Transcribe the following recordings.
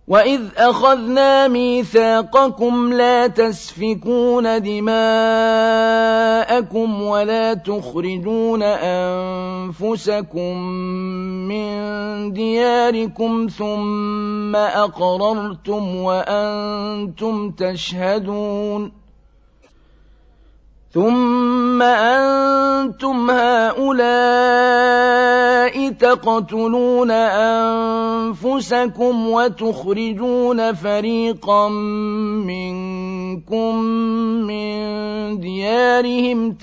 وَإِذْ أَخَذْنَا مِيثَاقَكُمْ لَا تَسْفِكُونَ دِمَاءَكُمْ وَلَا تُخْرِجُونَ أَنفُسَكُم مِّن دِيَارِكُمْ ثُمَّ أَقْرَرْتُمْ وَأَنتُمْ تَشْهَدُونَ ثُمَّ أَنتُمْ هَٰؤُلَاءِ تَقْتُلُونَ أَنفُسَكُمْ وَتُخْرِجُونَ فَرِيقًا مِّنكُم مِّن دِيَارِهِمْ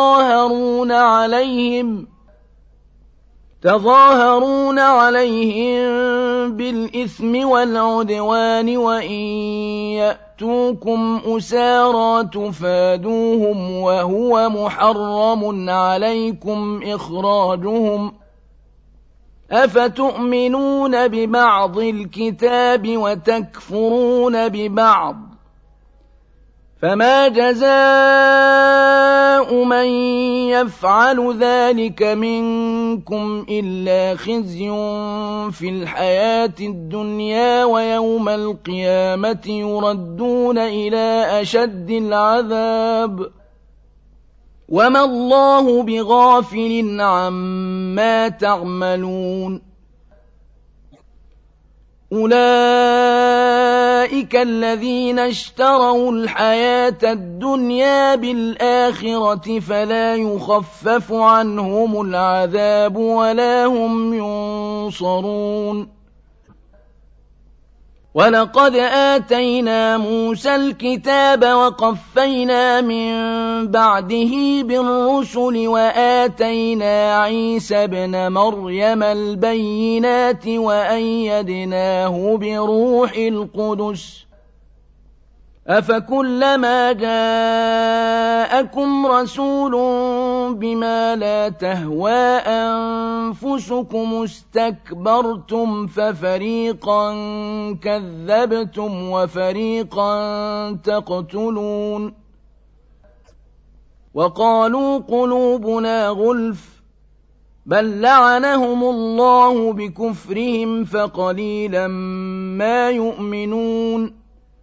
تظاهرون عليهم بالإثم والعدوان وإن يأتوكم أسارى تفادوهم وهو محرم عليكم إخراجهم أفتؤمنون ببعض الكتاب وتكفرون ببعض فما جزاء من يفعل ذلك منكم إلا خزي في الحياة الدنيا ويوم القيامة يردون إلى أشد العذاب وما الله بغافل عما تعملون أولئك الذين اشتروا الحياة الدنيا بالآخرة فلا يخفف عنهم العذاب ولا هم ينصرون ولقد آتينا موسى الكتاب وقفينا من بعده بالرسل وآتينا عيسى ابن مريم البينات وأيدناه بروح القدس أفكلما جاءكم رسول بما لا تهوى أنفسكم استكبرتم ففريقا كذبتم وفريقا تقتلون وقالوا قلوبنا غلف بل لعنهم الله بكفرهم فقليلا ما يؤمنون